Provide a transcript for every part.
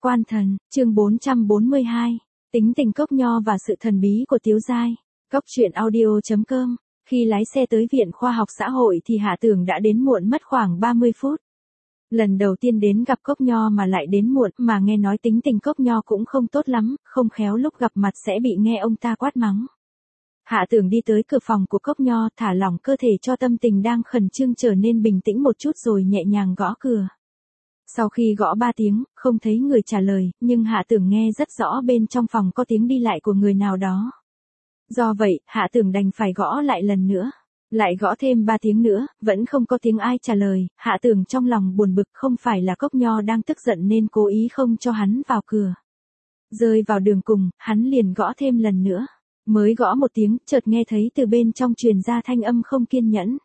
Quan thần, chương 442, tính tình Cốc Nho và sự thần bí của Tiếu Giai. Cốc truyện audio.com. Khi lái xe tới Viện Khoa học Xã hội thì Hạ Tưởng đã đến muộn mất khoảng 30 phút. Lần đầu tiên đến gặp Cốc Nho mà lại đến muộn, mà nghe nói tính tình Cốc Nho cũng không tốt lắm, không khéo lúc gặp mặt sẽ bị nghe ông ta quát mắng. Hạ Tưởng đi tới cửa phòng của Cốc Nho, thả lỏng cơ thể cho tâm tình đang khẩn trương trở nên bình tĩnh một chút rồi nhẹ nhàng gõ cửa. Sau khi gõ 3 tiếng, không thấy người trả lời, nhưng Hạ Tưởng nghe rất rõ bên trong phòng có tiếng đi lại của người nào đó. Do vậy, Hạ Tưởng đành phải gõ lại lần nữa. Lại gõ thêm 3 tiếng nữa, vẫn không có tiếng ai trả lời, Hạ Tưởng trong lòng buồn bực, không phải là Cốc Nho đang tức giận nên cố ý không cho hắn vào cửa. Rơi vào đường cùng, hắn liền gõ thêm lần nữa. Mới gõ 1 tiếng, chợt nghe thấy từ bên trong truyền ra thanh âm không kiên nhẫn.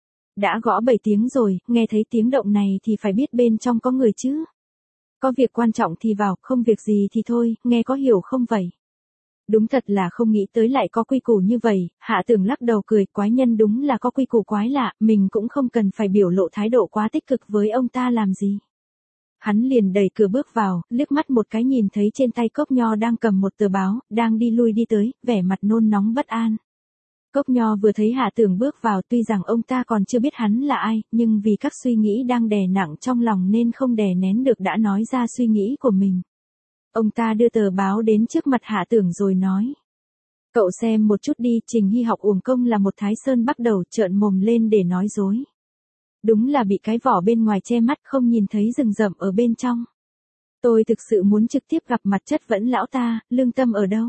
Đã gõ 7 tiếng rồi, nghe thấy tiếng động này thì phải biết bên trong có người chứ. Có việc quan trọng thì vào, không việc gì thì thôi, nghe có hiểu không vậy? Đúng thật là không nghĩ tới lại có quy củ như vậy, Hạ Tưởng lắc đầu cười, quái nhân đúng là có quy củ quái lạ, mình cũng không cần phải biểu lộ thái độ quá tích cực với ông ta làm gì. Hắn liền đẩy cửa bước vào, liếc mắt một cái nhìn thấy trên tay Cốc Nho đang cầm một tờ báo, đang đi lui đi tới, vẻ mặt nôn nóng bất an. Cốc Nho vừa thấy Hạ Tưởng bước vào, tuy rằng ông ta còn chưa biết hắn là ai, nhưng vì các suy nghĩ đang đè nặng trong lòng nên không đè nén được đã nói ra suy nghĩ của mình. Ông ta đưa tờ báo đến trước mặt Hạ Tưởng rồi nói. Cậu xem một chút đi, Trình Hy học uổng công là một Thái Sơn bắt đầu trợn mồm lên để nói dối. Đúng là bị cái vỏ bên ngoài che mắt không nhìn thấy rừng rậm ở bên trong. Tôi thực sự muốn trực tiếp gặp mặt chất vẫn lão ta, lương tâm ở đâu?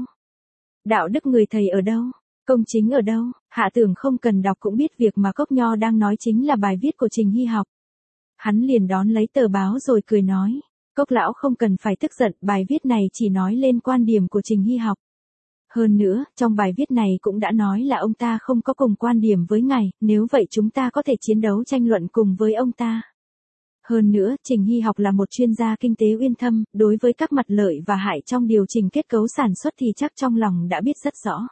Đạo đức người thầy ở đâu? Công chính ở đâu? Hạ Tưởng không cần đọc cũng biết việc mà Cốc Nho đang nói chính là bài viết của Trình Hy học. Hắn liền đón lấy tờ báo rồi cười nói. Cốc lão không cần phải tức giận, bài viết này chỉ nói lên quan điểm của Trình Hy học. Hơn nữa, trong bài viết này cũng đã nói là ông ta không có cùng quan điểm với ngài, nếu vậy chúng ta có thể chiến đấu tranh luận cùng với ông ta. Hơn nữa, Trình Hy học là một chuyên gia kinh tế uyên thâm, đối với các mặt lợi và hại trong điều chỉnh kết cấu sản xuất thì chắc trong lòng đã biết rất rõ.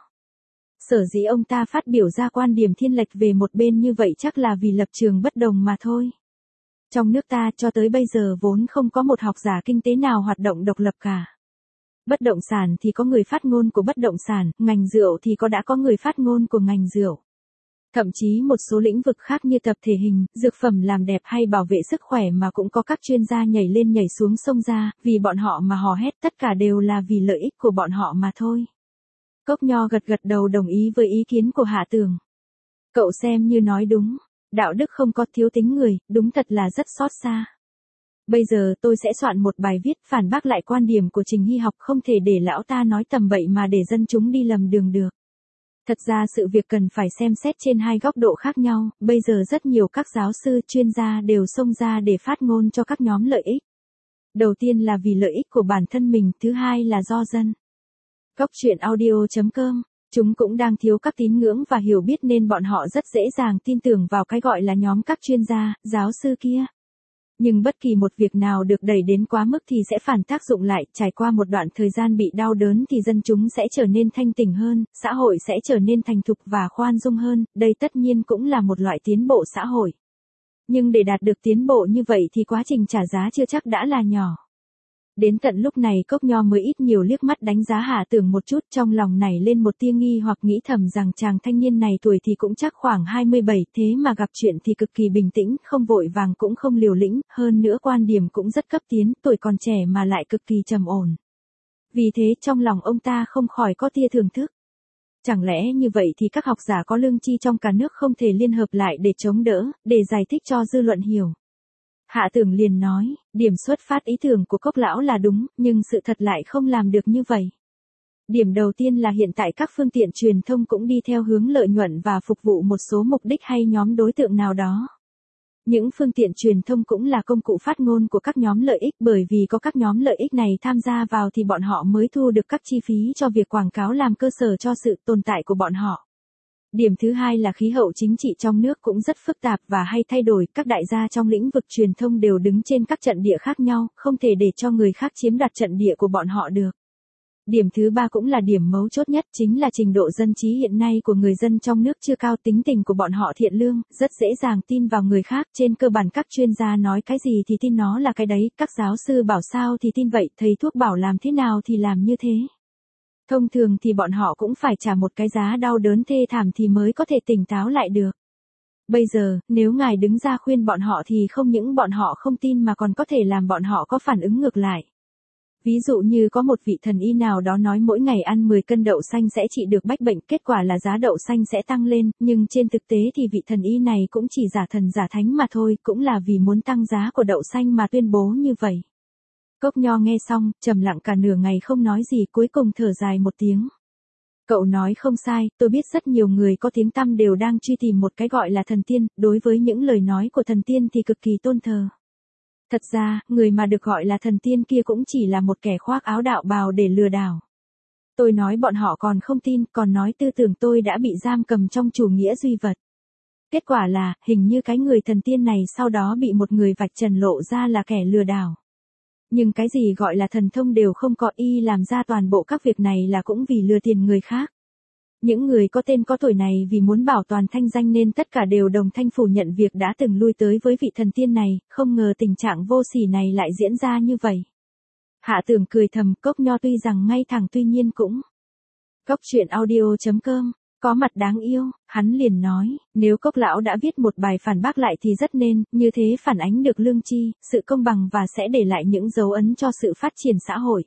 Sở dĩ ông ta phát biểu ra quan điểm thiên lệch về một bên như vậy chắc là vì lập trường bất đồng mà thôi. Trong nước ta cho tới bây giờ vốn không có một học giả kinh tế nào hoạt động độc lập cả. Bất động sản thì có người phát ngôn của bất động sản, ngành rượu thì đã có người phát ngôn của ngành rượu. Thậm chí một số lĩnh vực khác như tập thể hình, dược phẩm làm đẹp hay bảo vệ sức khỏe mà cũng có các chuyên gia nhảy lên nhảy xuống sông ra, vì bọn họ mà hò hét, tất cả đều là vì lợi ích của bọn họ mà thôi. Cốc Nho gật gật đầu đồng ý với ý kiến của Hạ Tưởng. Cậu xem như nói đúng, đạo đức không có thiếu tính người, đúng thật là rất xót xa. Bây giờ tôi sẽ soạn một bài viết phản bác lại quan điểm của Trình Hy học, không thể để lão ta nói tầm bậy mà để dân chúng đi lầm đường được. Thật ra sự việc cần phải xem xét trên hai góc độ khác nhau, bây giờ rất nhiều các giáo sư chuyên gia đều xông ra để phát ngôn cho các nhóm lợi ích. Đầu tiên là vì lợi ích của bản thân mình, thứ hai là do dân. Cốc truyện audio.com. Chúng cũng đang thiếu các tín ngưỡng và hiểu biết nên bọn họ rất dễ dàng tin tưởng vào cái gọi là nhóm các chuyên gia, giáo sư kia. Nhưng bất kỳ một việc nào được đẩy đến quá mức thì sẽ phản tác dụng lại, trải qua một đoạn thời gian bị đau đớn thì dân chúng sẽ trở nên thanh tỉnh hơn, xã hội sẽ trở nên thành thục và khoan dung hơn, đây tất nhiên cũng là một loại tiến bộ xã hội. Nhưng để đạt được tiến bộ như vậy thì quá trình trả giá chưa chắc đã là nhỏ. Đến tận lúc này Cốc Nho mới ít nhiều liếc mắt đánh giá Hạ Tưởng một chút, trong lòng nảy lên một tia nghi hoặc nghĩ thầm rằng chàng thanh niên này tuổi thì cũng chắc khoảng 27, thế mà gặp chuyện thì cực kỳ bình tĩnh, không vội vàng cũng không liều lĩnh, hơn nữa quan điểm cũng rất cấp tiến, tuổi còn trẻ mà lại cực kỳ trầm ổn. Vì thế trong lòng ông ta không khỏi có tia thưởng thức. Chẳng lẽ như vậy thì các học giả có lương tri trong cả nước không thể liên hợp lại để chống đỡ, để giải thích cho dư luận hiểu. Hạ Tưởng liền nói, điểm xuất phát ý tưởng của Cốc lão là đúng, nhưng sự thật lại không làm được như vậy. Điểm đầu tiên là hiện tại các phương tiện truyền thông cũng đi theo hướng lợi nhuận và phục vụ một số mục đích hay nhóm đối tượng nào đó. Những phương tiện truyền thông cũng là công cụ phát ngôn của các nhóm lợi ích, bởi vì có các nhóm lợi ích này tham gia vào thì bọn họ mới thu được các chi phí cho việc quảng cáo làm cơ sở cho sự tồn tại của bọn họ. Điểm thứ hai là khí hậu chính trị trong nước cũng rất phức tạp và hay thay đổi, các đại gia trong lĩnh vực truyền thông đều đứng trên các trận địa khác nhau, không thể để cho người khác chiếm đoạt trận địa của bọn họ được. Điểm thứ ba cũng là điểm mấu chốt nhất, chính là trình độ dân trí hiện nay của người dân trong nước chưa cao, tính tình của bọn họ thiện lương, rất dễ dàng tin vào người khác, trên cơ bản các chuyên gia nói cái gì thì tin nó là cái đấy, các giáo sư bảo sao thì tin vậy, thầy thuốc bảo làm thế nào thì làm như thế. Thông thường thì bọn họ cũng phải trả một cái giá đau đớn thê thảm thì mới có thể tỉnh táo lại được. Bây giờ, nếu ngài đứng ra khuyên bọn họ thì không những bọn họ không tin mà còn có thể làm bọn họ có phản ứng ngược lại. Ví dụ như có một vị thần y nào đó nói mỗi ngày ăn 10 cân đậu xanh sẽ trị được bách bệnh, kết quả là giá đậu xanh sẽ tăng lên, nhưng trên thực tế thì vị thần y này cũng chỉ giả thần giả thánh mà thôi, cũng là vì muốn tăng giá của đậu xanh mà tuyên bố như vậy. Cốc Nho nghe xong, trầm lặng cả nửa ngày không nói gì, cuối cùng thở dài một tiếng. Cậu nói không sai, tôi biết rất nhiều người có tiếng tăm đều đang truy tìm một cái gọi là thần tiên, đối với những lời nói của thần tiên thì cực kỳ tôn thờ. Thật ra, người mà được gọi là thần tiên kia cũng chỉ là một kẻ khoác áo đạo bào để lừa đảo. Tôi nói bọn họ còn không tin, còn nói tư tưởng tôi đã bị giam cầm trong chủ nghĩa duy vật. Kết quả là, hình như cái người thần tiên này sau đó bị một người vạch trần lộ ra là kẻ lừa đảo. Nhưng cái gì gọi là thần thông đều không có, y làm ra toàn bộ các việc này là cũng vì lừa tiền người khác. Những người có tên có tuổi này vì muốn bảo toàn thanh danh nên tất cả đều đồng thanh phủ nhận việc đã từng lui tới với vị thần tiên này, không ngờ tình trạng vô sỉ này lại diễn ra như vậy. Hạ Tưởng cười thầm, Cốc Nho tuy rằng ngay thẳng tuy nhiên cũng. Cốc truyện audio.com, có mặt đáng yêu, hắn liền nói, nếu Cốc lão đã viết một bài phản bác lại thì rất nên, như thế phản ánh được lương tri, sự công bằng và sẽ để lại những dấu ấn cho sự phát triển xã hội.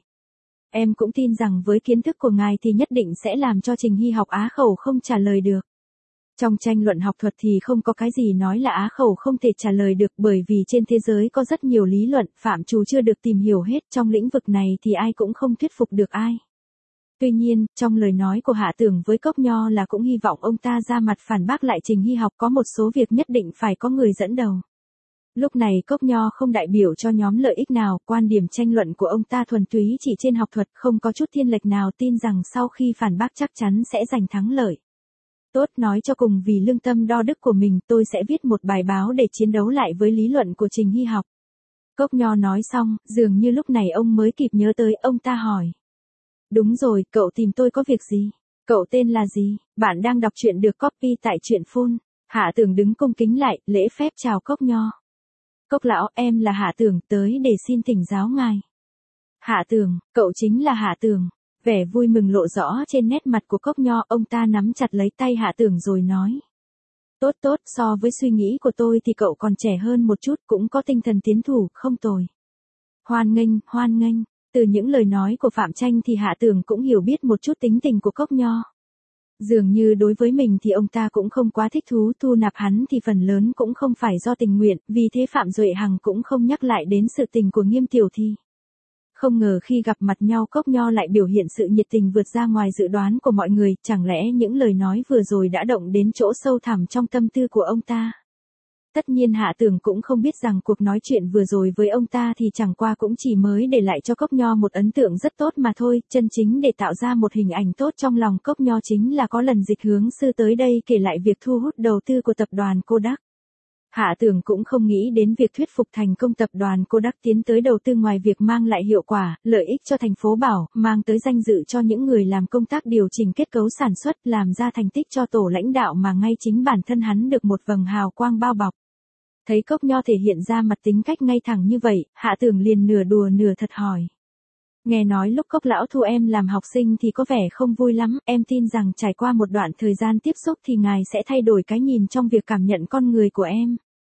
Em cũng tin rằng với kiến thức của ngài thì nhất định sẽ làm cho Trình Hy học á khẩu không trả lời được. Trong tranh luận học thuật thì không có cái gì nói là á khẩu không thể trả lời được, bởi vì trên thế giới có rất nhiều lý luận, phạm trù chưa được tìm hiểu hết, trong lĩnh vực này thì ai cũng không thuyết phục được ai. Tuy nhiên, trong lời nói của Hạ Tưởng với Cốc Nho là cũng hy vọng ông ta ra mặt phản bác lại Trình Hy học, có một số việc nhất định phải có người dẫn đầu. Lúc này Cốc Nho không đại biểu cho nhóm lợi ích nào, quan điểm tranh luận của ông ta thuần túy chỉ trên học thuật, không có chút thiên lệch nào, tin rằng sau khi phản bác chắc chắn sẽ giành thắng lợi. Tốt, nói cho cùng vì lương tâm đo đức của mình tôi sẽ viết một bài báo để chiến đấu lại với lý luận của Trình Hy học. Cốc Nho nói xong, dường như lúc này ông mới kịp nhớ tới, ông ta hỏi. Đúng rồi, cậu tìm tôi có việc gì? Cậu tên là gì? Bạn đang đọc truyện được copy tại truyện Phun. Hạ Tưởng đứng cung kính lại, lễ phép chào Cốc Nho. Cốc lão, em là Hạ Tưởng, tới để xin thỉnh giáo ngài. Hạ Tưởng, cậu chính là Hạ Tưởng. Vẻ vui mừng lộ rõ trên nét mặt của Cốc Nho, ông ta nắm chặt lấy tay Hạ Tưởng rồi nói. Tốt tốt, so với suy nghĩ của tôi thì cậu còn trẻ hơn một chút, cũng có tinh thần tiến thủ, không tồi. Hoan nghênh, hoan nghênh. Từ những lời nói của Phạm Tranh thì Hạ Tưởng cũng hiểu biết một chút tính tình của Cốc Nho. Dường như đối với mình thì ông ta cũng không quá thích thú, thu nạp hắn thì phần lớn cũng không phải do tình nguyện, vì thế Phạm Duệ Hằng cũng không nhắc lại đến sự tình của Nghiêm Tiểu Thi. Không ngờ khi gặp mặt nhau Cốc Nho lại biểu hiện sự nhiệt tình vượt ra ngoài dự đoán của mọi người, chẳng lẽ những lời nói vừa rồi đã động đến chỗ sâu thẳm trong tâm tư của ông ta. Tất nhiên Hạ Tưởng cũng không biết rằng cuộc nói chuyện vừa rồi với ông ta thì chẳng qua cũng chỉ mới để lại cho Cốc Nho một ấn tượng rất tốt mà thôi, chân chính để tạo ra một hình ảnh tốt trong lòng Cốc Nho chính là có lần Dịch Hướng Sư tới đây kể lại việc thu hút đầu tư của tập đoàn Kodak. Hạ Tưởng cũng không nghĩ đến việc thuyết phục thành công tập đoàn Kodak tiến tới đầu tư, ngoài việc mang lại hiệu quả, lợi ích cho thành phố Bảo, mang tới danh dự cho những người làm công tác điều chỉnh kết cấu sản xuất, làm ra thành tích cho tổ lãnh đạo mà ngay chính bản thân hắn được một vầng hào quang bao bọc. Thấy Cốc Nho thể hiện ra mặt tính cách ngay thẳng như vậy, Hạ Tưởng liền nửa đùa nửa thật hỏi. Nghe nói lúc Cốc lão thu em làm học sinh thì có vẻ không vui lắm, em tin rằng trải qua một đoạn thời gian tiếp xúc thì ngài sẽ thay đổi cái nhìn trong việc cảm nhận con người của em.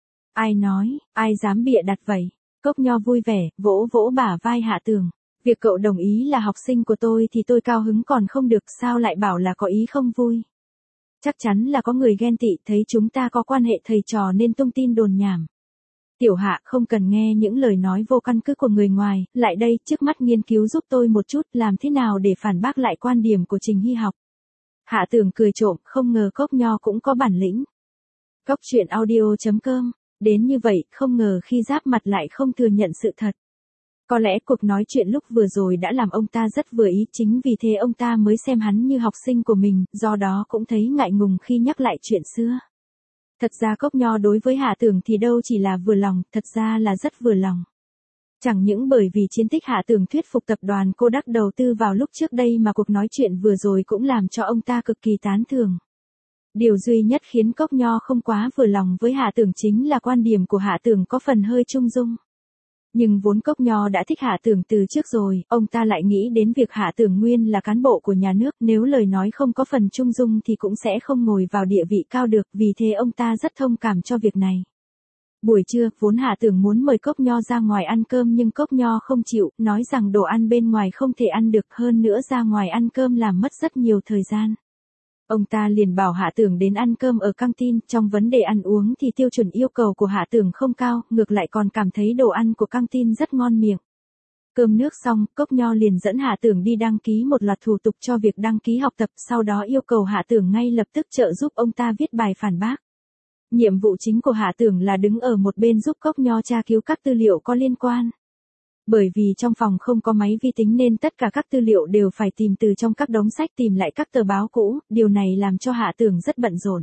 Ai nói, ai dám bịa đặt vậy? Cốc Nho vui vẻ, vỗ vỗ bả vai Hạ Tưởng. Việc cậu đồng ý là học sinh của tôi thì tôi cao hứng còn không được, sao lại bảo là có ý không vui? Chắc chắn là có người ghen tị, thấy chúng ta có quan hệ thầy trò nên tung tin đồn nhảm. Tiểu Hạ, không cần nghe những lời nói vô căn cứ của người ngoài, lại đây, trước mắt nghiên cứu giúp tôi một chút, làm thế nào để phản bác lại quan điểm của Trình Hy học. Hạ Tưởng cười trộm, không ngờ Cốc Nho cũng có bản lĩnh. Cốc truyện audio.com, đến như vậy, không ngờ khi giáp mặt lại không thừa nhận sự thật. Có lẽ cuộc nói chuyện lúc vừa rồi đã làm ông ta rất vừa ý, chính vì thế ông ta mới xem hắn như học sinh của mình, do đó cũng thấy ngại ngùng khi nhắc lại chuyện xưa. Thật ra Cốc Nho đối với Hạ Tưởng thì đâu chỉ là vừa lòng, thật ra là rất vừa lòng. Chẳng những bởi vì chiến tích Hạ Tường thuyết phục tập đoàn Kodak đầu tư vào lúc trước đây mà cuộc nói chuyện vừa rồi cũng làm cho ông ta cực kỳ tán thưởng. Điều duy nhất khiến Cốc Nho không quá vừa lòng với Hạ Tường chính là quan điểm của Hạ Tường có phần hơi trung dung. Nhưng vốn Cốc Nho đã thích Hạ Tường từ trước rồi, ông ta lại nghĩ đến việc Hạ Tường nguyên là cán bộ của nhà nước, nếu lời nói không có phần trung dung thì cũng sẽ không ngồi vào địa vị cao được, vì thế ông ta rất thông cảm cho việc này. Buổi trưa, vốn Hạ Tường muốn mời Cốc Nho ra ngoài ăn cơm nhưng Cốc Nho không chịu, nói rằng đồ ăn bên ngoài không thể ăn được, hơn nữa ra ngoài ăn cơm làm mất rất nhiều thời gian. Ông ta liền bảo Hạ Tường đến ăn cơm ở căng tin, trong vấn đề ăn uống thì tiêu chuẩn yêu cầu của Hạ Tường không cao, ngược lại còn cảm thấy đồ ăn của căng tin rất ngon miệng. Cơm nước xong, Cốc Nho liền dẫn Hạ Tường đi đăng ký một loạt thủ tục cho việc đăng ký học tập, sau đó yêu cầu Hạ Tường ngay lập tức trợ giúp ông ta viết bài phản bác. Nhiệm vụ chính của Hạ Tường là đứng ở một bên giúp Cốc Nho tra cứu các tư liệu có liên quan. Bởi vì trong phòng không có máy vi tính nên tất cả các tư liệu đều phải tìm từ trong các đống sách, tìm lại các tờ báo cũ, điều này làm cho Hạ Tường rất bận rộn.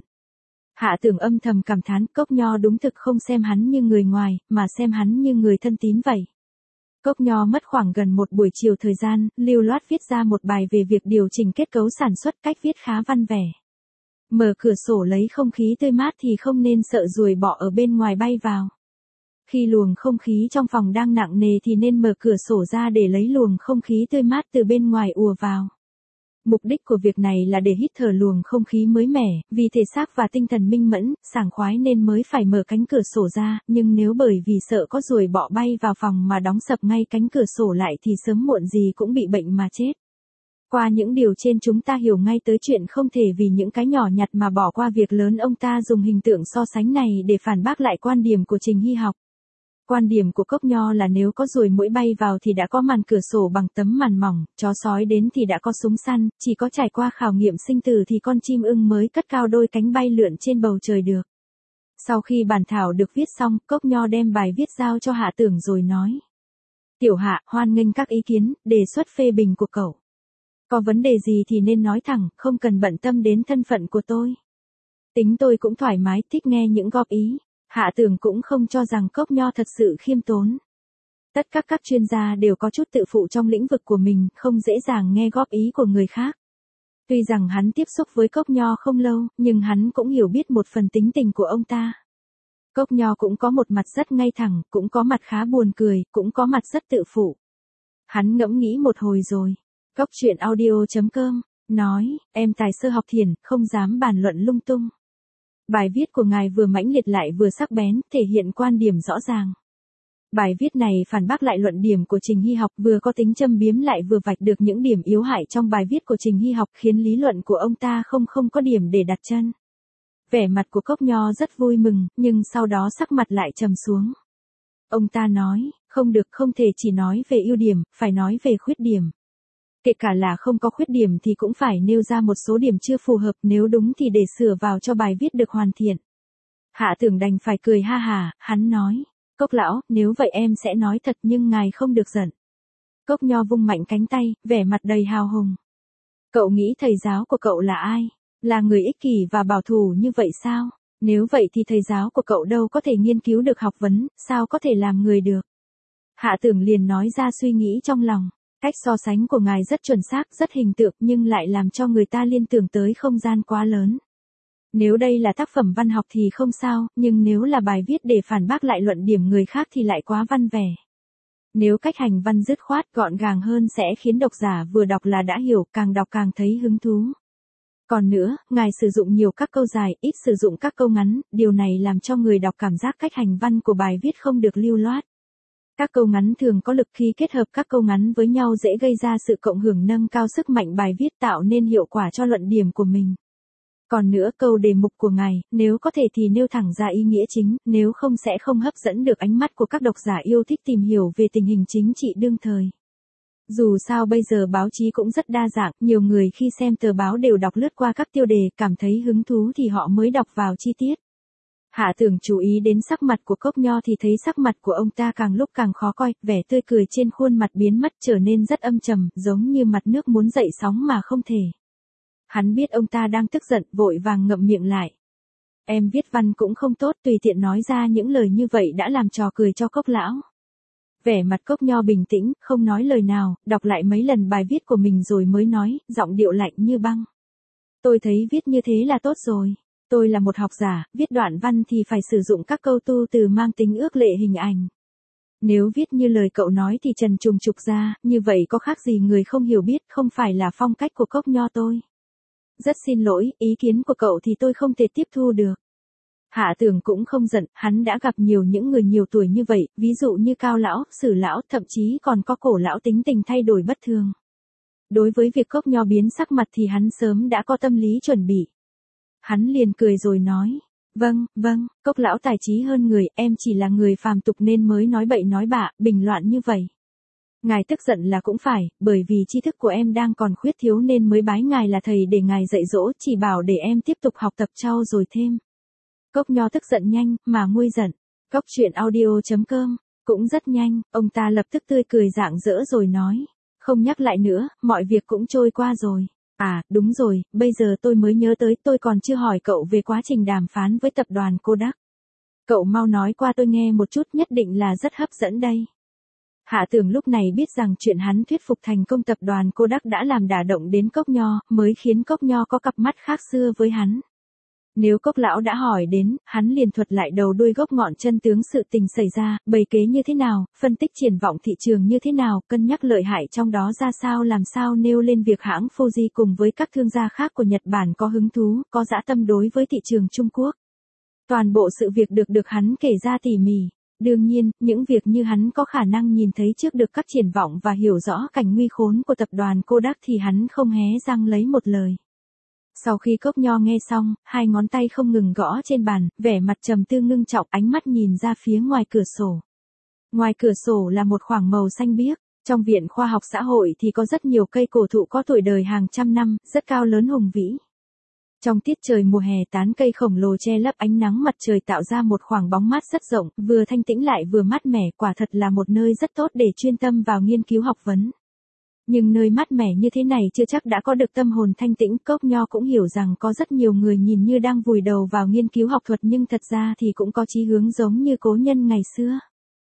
Hạ Tường âm thầm cảm thán, Cốc Nho đúng thực không xem hắn như người ngoài, mà xem hắn như người thân tín vậy. Cốc Nho mất khoảng gần một buổi chiều thời gian, lưu loát viết ra một bài về việc điều chỉnh kết cấu sản xuất, cách viết khá văn vẻ. Mở cửa sổ lấy không khí tươi mát thì không nên sợ ruồi bọ ở bên ngoài bay vào. Khi luồng không khí trong phòng đang nặng nề thì nên mở cửa sổ ra để lấy luồng không khí tươi mát từ bên ngoài ùa vào. Mục đích của việc này là để hít thở luồng không khí mới mẻ, vì thể xác và tinh thần minh mẫn, sảng khoái nên mới phải mở cánh cửa sổ ra, nhưng nếu bởi vì sợ có ruồi bọ bay vào phòng mà đóng sập ngay cánh cửa sổ lại thì sớm muộn gì cũng bị bệnh mà chết. Qua những điều trên chúng ta hiểu ngay tới chuyện không thể vì những cái nhỏ nhặt mà bỏ qua việc lớn. Ông ta dùng hình tượng so sánh này để phản bác lại quan điểm của Trình Hy Học. Quan điểm của Cốc Nho là nếu có ruồi muỗi bay vào thì đã có màn cửa sổ bằng tấm màn mỏng, chó sói đến thì đã có súng săn, chỉ có trải qua khảo nghiệm sinh tử thì con chim ưng mới cất cao đôi cánh bay lượn trên bầu trời được. Sau khi bản thảo được viết xong, Cốc Nho đem bài viết giao cho Hạ Tường rồi nói. Tiểu Hạ, hoan nghênh các ý kiến, đề xuất phê bình của cậu. Có vấn đề gì thì nên nói thẳng, không cần bận tâm đến thân phận của tôi. Tính tôi cũng thoải mái, thích nghe những góp ý. Hạ Tường cũng không cho rằng Cốc Nho thật sự khiêm tốn. Tất cả các chuyên gia đều có chút tự phụ trong lĩnh vực của mình, không dễ dàng nghe góp ý của người khác. Tuy rằng hắn tiếp xúc với Cốc Nho không lâu, nhưng hắn cũng hiểu biết một phần tính tình của ông ta. Cốc Nho cũng có một mặt rất ngay thẳng, cũng có mặt khá buồn cười, cũng có mặt rất tự phụ. Hắn ngẫm nghĩ một hồi rồi. Coctruyện.audio.com nói, em tài sơ học thiền, không dám bàn luận lung tung. Bài viết của ngài vừa mãnh liệt lại vừa sắc bén, thể hiện quan điểm rõ ràng. Bài viết này phản bác lại luận điểm của Trình Hy Học, vừa có tính châm biếm lại vừa vạch được những điểm yếu hại trong bài viết của Trình Hy Học, khiến lý luận của ông ta không có điểm để đặt chân. Vẻ mặt của Cốc Nho rất vui mừng, nhưng sau đó sắc mặt lại trầm xuống. Ông ta nói, không được, không thể chỉ nói về ưu điểm, phải nói về khuyết điểm. Kể cả là không có khuyết điểm thì cũng phải nêu ra một số điểm chưa phù hợp, nếu đúng thì để sửa vào cho bài viết được hoàn thiện. Hạ Tường đành phải cười ha hả, hắn nói, Cốc lão, nếu vậy em sẽ nói thật nhưng ngài không được giận. Cốc Nho vung mạnh cánh tay, vẻ mặt đầy hào hùng. Cậu nghĩ thầy giáo của cậu là ai? Là người ích kỷ và bảo thủ như vậy sao? Nếu vậy thì thầy giáo của cậu đâu có thể nghiên cứu được học vấn, sao có thể làm người được? Hạ Tường liền nói ra suy nghĩ trong lòng. Cách so sánh của ngài rất chuẩn xác, rất hình tượng nhưng lại làm cho người ta liên tưởng tới không gian quá lớn. Nếu đây là tác phẩm văn học thì không sao, nhưng nếu là bài viết để phản bác lại luận điểm người khác thì lại quá văn vẻ. Nếu cách hành văn dứt khoát gọn gàng hơn sẽ khiến độc giả vừa đọc là đã hiểu, càng đọc càng thấy hứng thú. Còn nữa, ngài sử dụng nhiều các câu dài, ít sử dụng các câu ngắn, điều này làm cho người đọc cảm giác cách hành văn của bài viết không được lưu loát. Các câu ngắn thường có lực, khi kết hợp các câu ngắn với nhau dễ gây ra sự cộng hưởng, nâng cao sức mạnh bài viết, tạo nên hiệu quả cho luận điểm của mình. Còn nữa, câu đề mục của ngài, nếu có thể thì nêu thẳng ra ý nghĩa chính, nếu không sẽ không hấp dẫn được ánh mắt của các độc giả yêu thích tìm hiểu về tình hình chính trị đương thời. Dù sao bây giờ báo chí cũng rất đa dạng, nhiều người khi xem tờ báo đều đọc lướt qua các tiêu đề, cảm thấy hứng thú thì họ mới đọc vào chi tiết. Hạ Tường chú ý đến sắc mặt của Cốc Nho thì thấy sắc mặt của ông ta càng lúc càng khó coi, vẻ tươi cười trên khuôn mặt biến mất, trở nên rất âm trầm, giống như mặt nước muốn dậy sóng mà không thể. Hắn biết ông ta đang tức giận, vội vàng ngậm miệng lại. Em viết văn cũng không tốt, tùy tiện nói ra những lời như vậy đã làm trò cười cho Cốc lão. Vẻ mặt Cốc Nho bình tĩnh, không nói lời nào, đọc lại mấy lần bài viết của mình rồi mới nói, giọng điệu lạnh như băng. Tôi thấy viết như thế là tốt rồi. Tôi là một học giả, viết đoạn văn thì phải sử dụng các câu tu từ mang tính ước lệ hình ảnh. Nếu viết như lời cậu nói thì trần trùng trục ra, như vậy có khác gì người không hiểu biết, không phải là phong cách của Cốc Nho tôi. Rất xin lỗi, ý kiến của cậu thì tôi không thể tiếp thu được. Hạ Tường cũng không giận, hắn đã gặp nhiều những người nhiều tuổi như vậy, ví dụ như Cao lão, Sử lão, thậm chí còn có Cổ lão tính tình thay đổi bất thường. Đối với việc Cốc Nho biến sắc mặt thì hắn sớm đã có tâm lý chuẩn bị. Hắn liền cười rồi nói, vâng, Cốc lão tài trí hơn người, em chỉ là người phàm tục nên mới nói bậy nói bạ, bình loạn như vậy. Ngài tức giận là cũng phải, bởi vì tri thức của em đang còn khuyết thiếu nên mới bái ngài là thầy để ngài dạy dỗ, chỉ bảo để em tiếp tục học tập trau dồi thêm. Cốc Nho tức giận nhanh, mà nguôi giận. Cốc truyện audio.com, cũng rất nhanh, ông ta lập tức tươi cười rạng rỡ rồi nói. Không nhắc lại nữa, mọi việc cũng trôi qua rồi. À, đúng rồi, bây giờ tôi mới nhớ tới, tôi còn chưa hỏi cậu về quá trình đàm phán với tập đoàn Kodak. Cậu mau nói qua tôi nghe một chút, nhất định là rất hấp dẫn đây. Hạ Tường lúc này biết rằng chuyện hắn thuyết phục thành công tập đoàn Kodak đã làm đả động đến Cốc Nho, mới khiến Cốc Nho có cặp mắt khác xưa với hắn. Nếu Cốc lão đã hỏi đến, hắn liền thuật lại đầu đuôi gốc ngọn chân tướng sự tình xảy ra, bày kế như thế nào, phân tích triển vọng thị trường như thế nào, cân nhắc lợi hại trong đó ra sao, làm sao nêu lên việc hãng Fuji cùng với các thương gia khác của Nhật Bản có hứng thú, có dã tâm đối với thị trường Trung Quốc. Toàn bộ sự việc được hắn kể ra tỉ mỉ. Đương nhiên, những việc như hắn có khả năng nhìn thấy trước được các triển vọng và hiểu rõ cảnh nguy khốn của tập đoàn Kodak thì hắn không hé răng lấy một lời. Sau khi Cốc Nho nghe xong, hai ngón tay không ngừng gõ trên bàn, vẻ mặt trầm tư ngưng trọng, ánh mắt nhìn ra phía ngoài cửa sổ. Ngoài cửa sổ là một khoảng màu xanh biếc, trong viện khoa học xã hội thì có rất nhiều cây cổ thụ có tuổi đời hàng trăm năm, rất cao lớn hùng vĩ. Trong tiết trời mùa hè tán cây khổng lồ che lấp ánh nắng mặt trời tạo ra một khoảng bóng mát rất rộng, vừa thanh tĩnh lại vừa mát mẻ, quả thật là một nơi rất tốt để chuyên tâm vào nghiên cứu học vấn. Nhưng nơi mát mẻ như thế này chưa chắc đã có được tâm hồn thanh tĩnh, Cốc Nho cũng hiểu rằng có rất nhiều người nhìn như đang vùi đầu vào nghiên cứu học thuật nhưng thật ra thì cũng có chí hướng giống như cố nhân ngày xưa.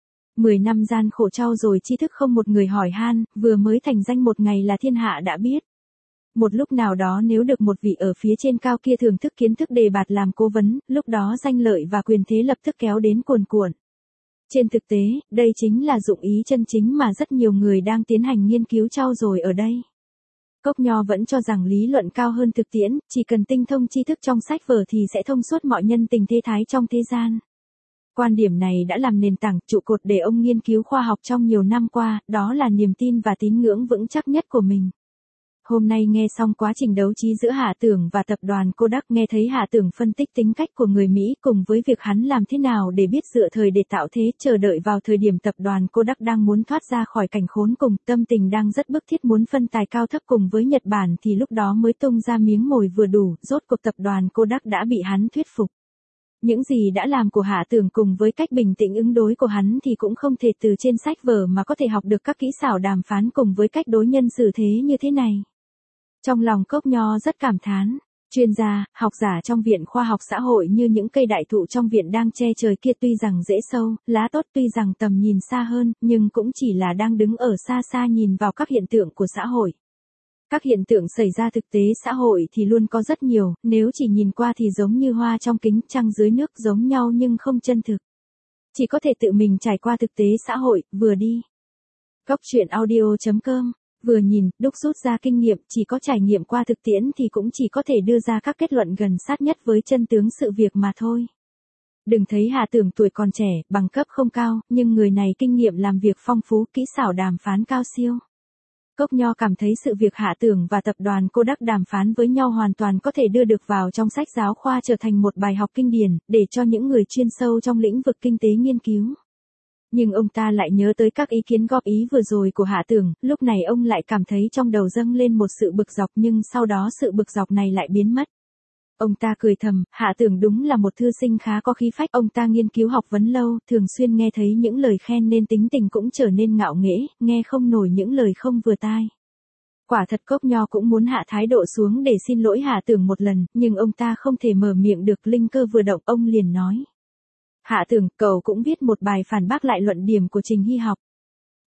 10 năm gian khổ trau dồi tri thức không một người hỏi han, vừa mới thành danh một ngày là thiên hạ đã biết. Một lúc nào đó nếu được một vị ở phía trên cao kia thưởng thức kiến thức đề bạt làm cố vấn, lúc đó danh lợi và quyền thế lập tức kéo đến cuồn cuộn. Trên thực tế, đây chính là dụng ý chân chính mà rất nhiều người đang tiến hành nghiên cứu trau dồi ở đây. Cốc Nho vẫn cho rằng lý luận cao hơn thực tiễn, chỉ cần tinh thông tri thức trong sách vở thì sẽ thông suốt mọi nhân tình thế thái trong thế gian. Quan điểm này đã làm nền tảng trụ cột để ông nghiên cứu khoa học trong nhiều năm qua, đó là niềm tin và tín ngưỡng vững chắc nhất của mình. Hôm nay nghe xong quá trình đấu trí giữa Hạ Tưởng và tập đoàn Kodak, nghe thấy Hạ Tưởng phân tích tính cách của người Mỹ cùng với việc hắn làm thế nào để biết dựa thời để tạo thế, chờ đợi vào thời điểm tập đoàn Kodak đang muốn thoát ra khỏi cảnh khốn cùng, tâm tình đang rất bức thiết muốn phân tài cao thấp cùng với Nhật Bản thì lúc đó mới tung ra miếng mồi vừa đủ, rốt cuộc tập đoàn Kodak đã bị hắn thuyết phục. Những gì đã làm của Hạ Tưởng cùng với cách bình tĩnh ứng đối của hắn thì cũng không thể từ trên sách vở mà có thể học được các kỹ xảo đàm phán cùng với cách đối nhân xử thế như thế này. Trong lòng Cốc Nho rất cảm thán, chuyên gia, học giả trong viện khoa học xã hội như những cây đại thụ trong viện đang che trời kia tuy rằng rễ sâu, lá tốt tuy rằng tầm nhìn xa hơn, nhưng cũng chỉ là đang đứng ở xa xa nhìn vào các hiện tượng của xã hội. Các hiện tượng xảy ra thực tế xã hội thì luôn có rất nhiều, nếu chỉ nhìn qua thì giống như hoa trong kính, trăng dưới nước giống nhau nhưng không chân thực. Chỉ có thể tự mình trải qua thực tế xã hội, vừa đi. Cốc truyện audio.com, vừa nhìn, đúc rút ra kinh nghiệm, chỉ có trải nghiệm qua thực tiễn thì cũng chỉ có thể đưa ra các kết luận gần sát nhất với chân tướng sự việc mà thôi. Đừng thấy Hạ Tưởng tuổi còn trẻ, bằng cấp không cao, nhưng người này kinh nghiệm làm việc phong phú, kỹ xảo đàm phán cao siêu. Cốc Nho cảm thấy sự việc Hạ Tưởng và tập đoàn Kodak đàm phán với nhau hoàn toàn có thể đưa được vào trong sách giáo khoa trở thành một bài học kinh điển, để cho những người chuyên sâu trong lĩnh vực kinh tế nghiên cứu. Nhưng ông ta lại nhớ tới các ý kiến góp ý vừa rồi của Hạ Tưởng, lúc này ông lại cảm thấy trong đầu dâng lên một sự bực dọc nhưng sau đó sự bực dọc này lại biến mất. Ông ta cười thầm, Hạ Tưởng đúng là một thư sinh khá có khí phách, ông ta nghiên cứu học vấn lâu, thường xuyên nghe thấy những lời khen nên tính tình cũng trở nên ngạo nghễ, nghe không nổi những lời không vừa tai. Quả thật Cốc Nho cũng muốn hạ thái độ xuống để xin lỗi Hạ Tưởng một lần, nhưng ông ta không thể mở miệng được, linh cơ vừa động ông liền nói. Hạ Tưởng, cậu cũng viết một bài phản bác lại luận điểm của Trình Hy học.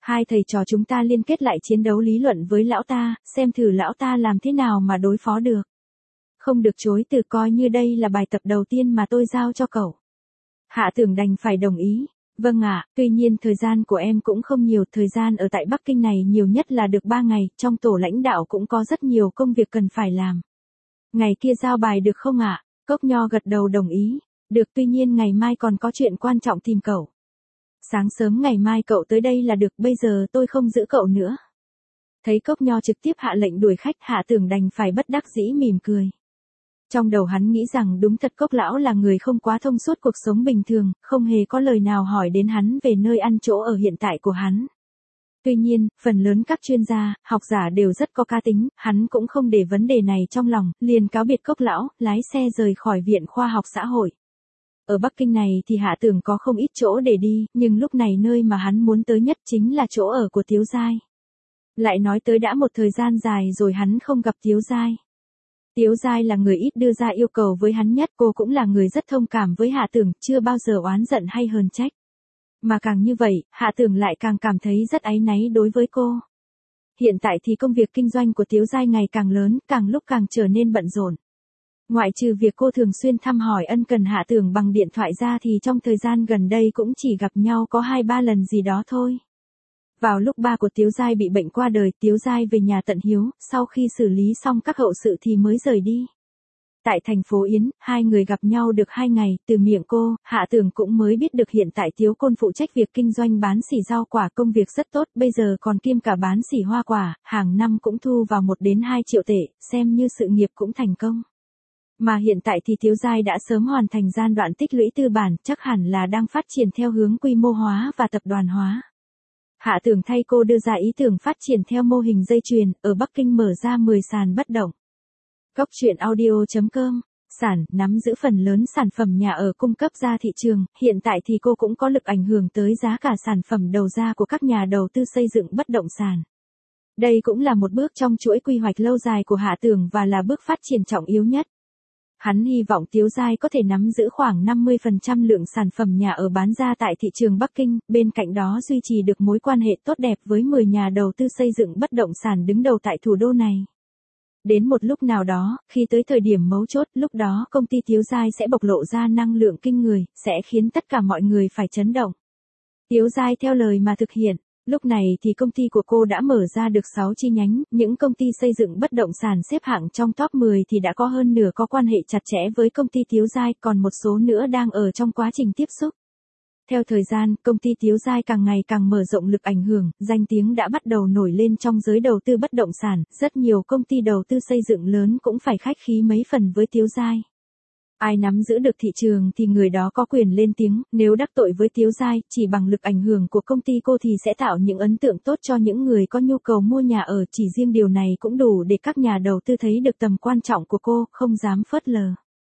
Hai thầy trò chúng ta liên kết lại chiến đấu lý luận với lão ta, xem thử lão ta làm thế nào mà đối phó được. Không được chối từ, coi như đây là bài tập đầu tiên mà tôi giao cho cậu. Hạ Tưởng đành phải đồng ý. Vâng ạ, tuy nhiên thời gian của em cũng không nhiều, thời gian ở tại Bắc Kinh này nhiều nhất là được 3 ngày, trong tổ lãnh đạo cũng có rất nhiều công việc cần phải làm. Ngày kia giao bài được không ạ? Cốc Nho gật đầu đồng ý. Được, tuy nhiên ngày mai còn có chuyện quan trọng tìm cậu. Sáng sớm ngày mai cậu tới đây là được, bây giờ tôi không giữ cậu nữa. Thấy Cốc Nho trực tiếp hạ lệnh đuổi khách, Hạ Tưởng đành phải bất đắc dĩ mỉm cười. Trong đầu hắn nghĩ rằng đúng thật Cốc lão là người không quá thông suốt cuộc sống bình thường, không hề có lời nào hỏi đến hắn về nơi ăn chỗ ở hiện tại của hắn. Tuy nhiên, phần lớn các chuyên gia, học giả đều rất có cá tính, hắn cũng không để vấn đề này trong lòng, liền cáo biệt Cốc lão, lái xe rời khỏi Viện Khoa học Xã hội. Ở Bắc Kinh này thì Hạ Tưởng có không ít chỗ để đi, nhưng lúc này nơi mà hắn muốn tới nhất chính là chỗ ở của Tiếu Giai. Lại nói tới đã một thời gian dài rồi hắn không gặp Tiếu Giai. Tiếu Giai là người ít đưa ra yêu cầu với hắn nhất, cô cũng là người rất thông cảm với Hạ Tưởng, chưa bao giờ oán giận hay hờn trách. Mà càng như vậy, Hạ Tưởng lại càng cảm thấy rất áy náy đối với cô. Hiện tại thì công việc kinh doanh của Tiếu Giai ngày càng lớn, càng lúc càng trở nên bận rộn. Ngoại trừ việc cô thường xuyên thăm hỏi ân cần Hạ Tưởng bằng điện thoại ra thì trong thời gian gần đây cũng chỉ gặp nhau có 2-3 lần gì đó thôi. Vào lúc ba của Tiếu Giai bị bệnh qua đời, Tiếu Giai về nhà tận hiếu, sau khi xử lý xong các hậu sự thì mới rời đi. Tại thành phố Yến, hai người gặp nhau được 2 ngày, từ miệng cô, Hạ Tưởng cũng mới biết được hiện tại Tiếu Côn phụ trách việc kinh doanh bán sỉ rau quả, công việc rất tốt, bây giờ còn kiêm cả bán sỉ hoa quả, hàng năm cũng thu vào 1 đến 2 triệu tệ, xem như sự nghiệp cũng thành công. Mà hiện tại thì Tiếu Giai đã sớm hoàn thành giai đoạn tích lũy tư bản, chắc hẳn là đang phát triển theo hướng quy mô hóa và tập đoàn hóa. Hạ Tưởng thay cô đưa ra ý tưởng phát triển theo mô hình dây chuyền, ở Bắc Kinh mở ra 10 sàn bất động. Cốc truyện audio.com, sản, nắm giữ phần lớn sản phẩm nhà ở cung cấp ra thị trường, hiện tại thì cô cũng có lực ảnh hưởng tới giá cả sản phẩm đầu ra của các nhà đầu tư xây dựng bất động sản. Đây cũng là một bước trong chuỗi quy hoạch lâu dài của Hạ Tưởng và là bước phát triển trọng yếu nhất. Hắn hy vọng Tiếu Giai có thể nắm giữ khoảng 50% lượng sản phẩm nhà ở bán ra tại thị trường Bắc Kinh, bên cạnh đó duy trì được mối quan hệ tốt đẹp với 10 nhà đầu tư xây dựng bất động sản đứng đầu tại thủ đô này. Đến một lúc nào đó, khi tới thời điểm mấu chốt, lúc đó công ty Tiếu Giai sẽ bộc lộ ra năng lượng kinh người, sẽ khiến tất cả mọi người phải chấn động. Tiếu Giai theo lời mà thực hiện. Lúc này thì công ty của cô đã mở ra được 6 chi nhánh, những công ty xây dựng bất động sản xếp hạng trong top 10 thì đã có hơn nửa có quan hệ chặt chẽ với công ty Tiếu Giai, còn một số nữa đang ở trong quá trình tiếp xúc. Theo thời gian, công ty Tiếu Giai càng ngày càng mở rộng lực ảnh hưởng, danh tiếng đã bắt đầu nổi lên trong giới đầu tư bất động sản, rất nhiều công ty đầu tư xây dựng lớn cũng phải khách khí mấy phần với Tiếu Giai. Ai nắm giữ được thị trường thì người đó có quyền lên tiếng, nếu đắc tội với Tiếu Giai, chỉ bằng lực ảnh hưởng của công ty cô thì sẽ tạo những ấn tượng tốt cho những người có nhu cầu mua nhà ở, chỉ riêng điều này cũng đủ để các nhà đầu tư thấy được tầm quan trọng của cô, không dám phớt lờ.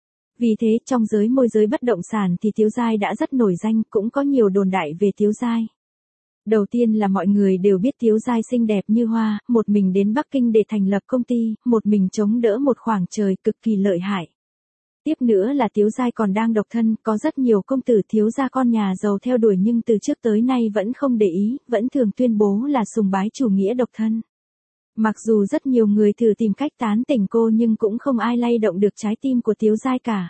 Vì thế, trong giới môi giới bất động sản thì Tiếu Giai đã rất nổi danh, cũng có nhiều đồn đại về Tiếu Giai. Đầu tiên là mọi người đều biết Tiếu Giai xinh đẹp như hoa, một mình đến Bắc Kinh để thành lập công ty, một mình chống đỡ một khoảng trời cực kỳ lợi hại. Tiếp nữa là Tiếu Giai còn đang độc thân, có rất nhiều công tử thiếu gia con nhà giàu theo đuổi nhưng từ trước tới nay vẫn không để ý, vẫn thường tuyên bố là sùng bái chủ nghĩa độc thân. Mặc dù rất nhiều người thử tìm cách tán tỉnh cô nhưng cũng không ai lay động được trái tim của Tiếu Giai cả.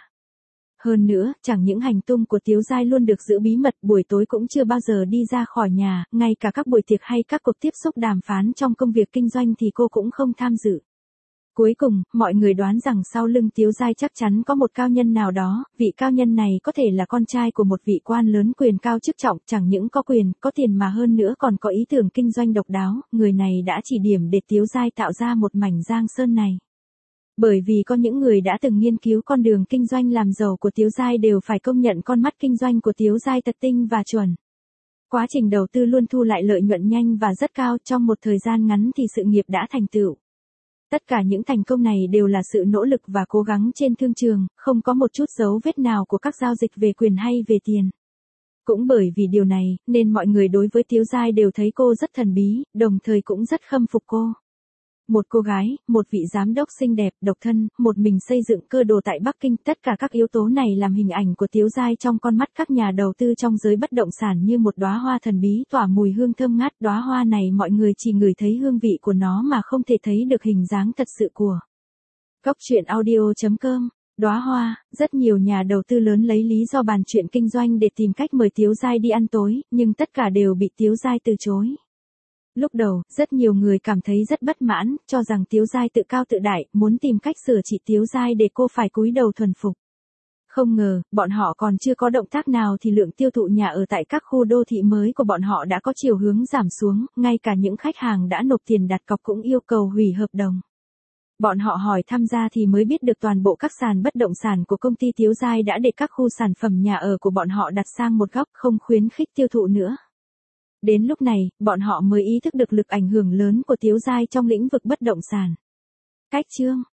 Hơn nữa, chẳng những hành tung của Tiếu Giai luôn được giữ bí mật, buổi tối cũng chưa bao giờ đi ra khỏi nhà, ngay cả các buổi tiệc hay các cuộc tiếp xúc đàm phán trong công việc kinh doanh thì cô cũng không tham dự. Cuối cùng, mọi người đoán rằng sau lưng Tiếu Giai chắc chắn có một cao nhân nào đó, vị cao nhân này có thể là con trai của một vị quan lớn quyền cao chức trọng, chẳng những có quyền, có tiền mà hơn nữa còn có ý tưởng kinh doanh độc đáo, người này đã chỉ điểm để Tiếu Giai tạo ra một mảnh giang sơn này. Bởi vì có những người đã từng nghiên cứu con đường kinh doanh làm giàu của Tiếu Giai đều phải công nhận con mắt kinh doanh của Tiếu Giai thật tinh và chuẩn. Quá trình đầu tư luôn thu lại lợi nhuận nhanh và rất cao, trong một thời gian ngắn thì sự nghiệp đã thành tựu. Tất cả những thành công này đều là sự nỗ lực và cố gắng trên thương trường, không có một chút dấu vết nào của các giao dịch về quyền hay về tiền. Cũng bởi vì điều này, nên mọi người đối với Tiếu Giai đều thấy cô rất thần bí, đồng thời cũng rất khâm phục cô. Một cô gái, một vị giám đốc xinh đẹp, độc thân, một mình xây dựng cơ đồ tại Bắc Kinh, tất cả các yếu tố này làm hình ảnh của Tiếu Giai trong con mắt các nhà đầu tư trong giới bất động sản như một đóa hoa thần bí tỏa mùi hương thơm ngát. Đóa hoa này mọi người chỉ ngửi thấy hương vị của nó mà không thể thấy được hình dáng thật sự của. Cốc truyện audio.com. Đóa hoa, rất nhiều nhà đầu tư lớn lấy lý do bàn chuyện kinh doanh để tìm cách mời Tiếu Giai đi ăn tối, nhưng tất cả đều bị Tiếu Giai từ chối. Lúc đầu, rất nhiều người cảm thấy rất bất mãn, cho rằng Tiếu Giai tự cao tự đại, muốn tìm cách sửa trị Tiếu Giai để cô phải cúi đầu thuần phục. Không ngờ, bọn họ còn chưa có động tác nào thì lượng tiêu thụ nhà ở tại các khu đô thị mới của bọn họ đã có chiều hướng giảm xuống, ngay cả những khách hàng đã nộp tiền đặt cọc cũng yêu cầu hủy hợp đồng. Bọn họ hỏi tham gia thì mới biết được toàn bộ các sàn bất động sản của công ty Tiếu Giai đã để các khu sản phẩm nhà ở của bọn họ đặt sang một góc, không khuyến khích tiêu thụ nữa. Đến lúc này, bọn họ mới ý thức được lực ảnh hưởng lớn của Tiếu Giai trong lĩnh vực bất động sản. Cách chương